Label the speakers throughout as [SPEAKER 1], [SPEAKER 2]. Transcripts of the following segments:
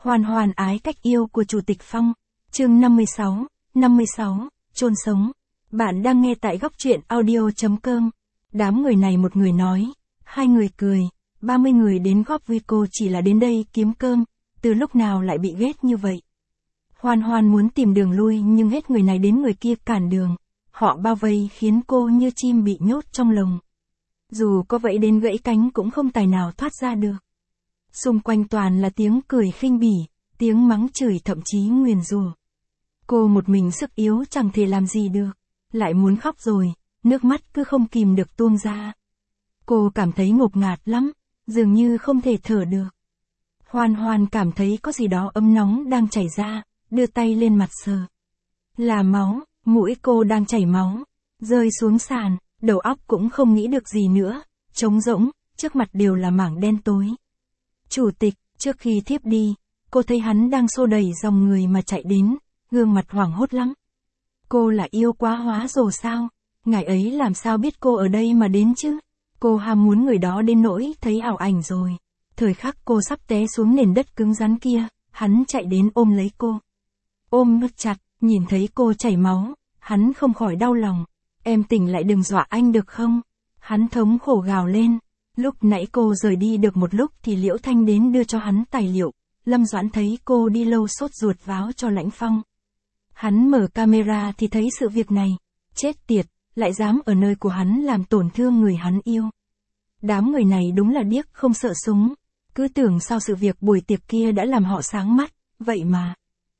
[SPEAKER 1] Hoàn hoàn ái cách yêu của Chủ tịch Phong. Chương 56, chôn sống. Bạn đang nghe tại góc truyện audio.com. Đám người này, một người nói, hai người cười, 30 người đến góp vui, cô chỉ là đến đây kiếm cơm, từ lúc nào lại bị ghét như vậy. Hoàn hoàn muốn tìm đường lui nhưng hết người này đến người kia cản đường. Họ bao vây khiến cô như chim bị nhốt trong lồng. Dù có vậy đến gãy cánh cũng không tài nào thoát ra được. Xung quanh toàn là tiếng cười khinh bỉ, tiếng mắng chửi, thậm chí nguyền rủa. Cô một mình sức yếu chẳng thể làm gì được, lại muốn khóc rồi, nước mắt cứ không kìm được tuôn ra. Cô cảm thấy ngột ngạt lắm, dường như không thể thở được. Hoàn hoàn cảm thấy có gì đó ấm nóng đang chảy ra, đưa tay lên mặt sờ. Là máu, mũi cô đang chảy máu, rơi xuống sàn, đầu óc cũng không nghĩ được gì nữa, trống rỗng, trước mặt đều là mảng đen tối. Chủ tịch, trước khi thiếp đi, cô thấy hắn đang xô đẩy dòng người mà chạy đến, gương mặt hoảng hốt lắm. Cô là yêu quá hóa rồi sao? Ngài ấy làm sao biết cô ở đây mà đến chứ? Cô ham muốn người đó đến nỗi thấy ảo ảnh rồi. Thời khắc cô sắp té xuống nền đất cứng rắn kia, hắn chạy đến ôm lấy cô. Ôm rất chặt, nhìn thấy cô chảy máu, hắn không khỏi đau lòng. Em tỉnh lại, đừng dọa anh được không? Hắn thống khổ gào lên. Lúc nãy cô rời đi được một lúc thì Liễu Thanh đến đưa cho hắn tài liệu. Lâm Doãn thấy cô đi lâu sốt ruột báo cho Lãnh Phong. Hắn mở camera thì thấy sự việc này. Chết tiệt, lại dám ở nơi của hắn làm tổn thương người hắn yêu. Đám người này đúng là điếc không sợ súng. Cứ tưởng sau sự việc buổi tiệc kia đã làm họ sáng mắt, vậy mà.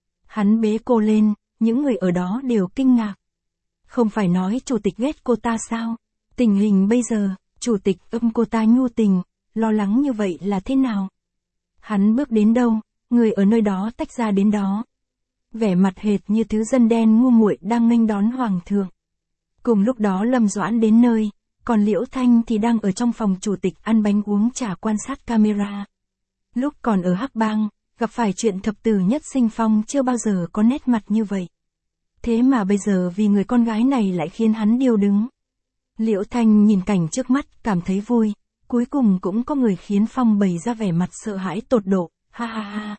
[SPEAKER 1] Hắn bế cô lên, những người ở đó đều kinh ngạc. Không phải nói chủ tịch ghét cô ta sao? Tình hình bây giờ, chủ tịch ôm cô ta nhu tình, lo lắng như vậy là thế nào? Hắn bước đến đâu, người ở nơi đó tách ra đến đó. Vẻ mặt hệt như thứ dân đen ngu muội đang nghênh đón hoàng thượng. Cùng lúc đó Lâm Doãn đến nơi, còn Liễu Thanh thì đang ở trong phòng chủ tịch ăn bánh uống trà quan sát camera. Lúc còn ở Hắc Bang, gặp phải chuyện thập tử nhất sinh Phong chưa bao giờ có nét mặt như vậy. Thế mà bây giờ vì người con gái này lại khiến hắn điêu đứng. Liễu Thanh nhìn cảnh trước mắt, cảm thấy vui, cuối cùng cũng có người khiến Phong bày ra vẻ mặt sợ hãi tột độ, ha ha ha.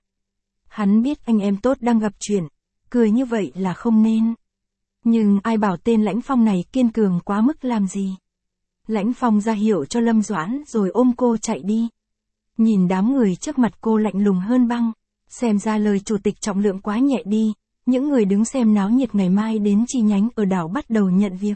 [SPEAKER 1] Hắn biết anh em tốt đang gặp chuyện, cười như vậy là không nên. Nhưng ai bảo tên Lãnh Phong này kiên cường quá mức làm gì. Lãnh Phong ra hiệu cho Lâm Doãn rồi ôm cô chạy đi. Nhìn đám người trước mặt cô lạnh lùng hơn băng, xem ra lời chủ tịch trọng lượng quá nhẹ đi. Những người đứng xem náo nhiệt ngày mai đến chi nhánh ở đảo bắt đầu nhận việc.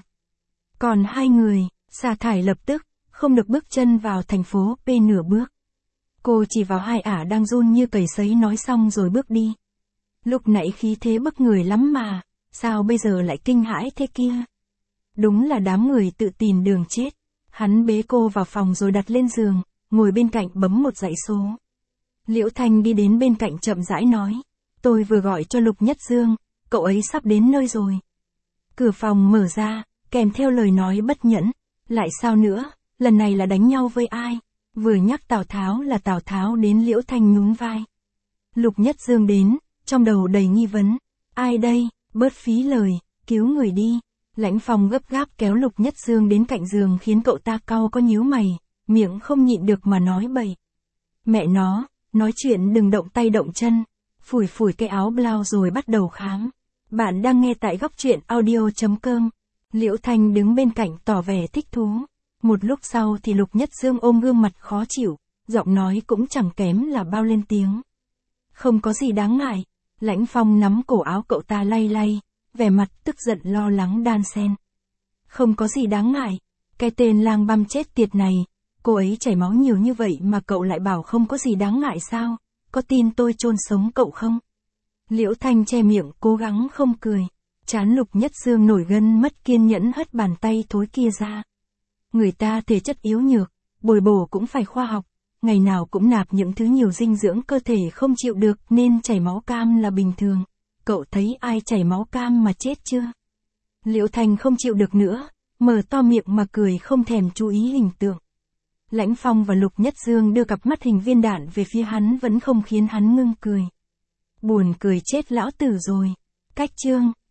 [SPEAKER 1] Còn hai người, sa thải lập tức, không được bước chân vào thành phố P nửa bước. Cô chỉ vào hai ả đang run như cầy sấy nói xong rồi bước đi. Lúc nãy khí thế bức người lắm mà, sao bây giờ lại kinh hãi thế kia? Đúng là đám người tự tìm đường chết. Hắn bế cô vào phòng rồi đặt lên giường, ngồi bên cạnh bấm một dãy số. Liễu Thanh đi đến bên cạnh chậm rãi nói. Tôi vừa gọi cho Lục Nhất Dương, cậu ấy sắp đến nơi rồi. Cửa phòng mở ra, kèm theo lời nói bất nhẫn. Lại sao nữa, lần này là đánh nhau với ai? Vừa nhắc Tào Tháo là Tào Tháo đến. Liễu Thanh nhún vai. Lục Nhất Dương đến, trong đầu đầy nghi vấn. Ai đây, bớt phí lời, cứu người đi. Lãnh Phong gấp gáp kéo Lục Nhất Dương đến cạnh giường khiến cậu ta cau có nhíu mày, miệng không nhịn được mà nói bậy. Mẹ nó, nói chuyện đừng động tay động chân. Phủi phủi cái áo blau rồi bắt đầu khám. Bạn đang nghe tại góc truyện audio.com. Liễu Thanh đứng bên cạnh tỏ vẻ thích thú. Một lúc sau thì Lục Nhất Dương ôm gương mặt khó chịu, giọng nói cũng chẳng kém là bao lên tiếng. Không có gì đáng ngại. Lãnh Phong nắm cổ áo cậu ta lay lay, vẻ mặt tức giận lo lắng đan xen. Không có gì đáng ngại. Cái tên lang băm chết tiệt này, cô ấy chảy máu nhiều như vậy mà cậu lại bảo không có gì đáng ngại sao? Có tin tôi chôn sống cậu không? Liễu Thanh che miệng cố gắng không cười. Trán Lục Nhất Dương nổi gân mất kiên nhẫn hất bàn tay thối kia ra. Người ta thể chất yếu nhược, bồi bổ cũng phải khoa học. Ngày nào cũng nạp những thứ nhiều dinh dưỡng cơ thể không chịu được nên chảy máu cam là bình thường. Cậu thấy ai chảy máu cam mà chết chưa? Liễu Thanh không chịu được nữa, mở to miệng mà cười không thèm chú ý hình tượng. Lãnh Phong và Lục Nhất Dương đưa cặp mắt hình viên đạn về phía hắn vẫn không khiến hắn ngưng cười. Buồn cười chết lão tử rồi. Cách chương.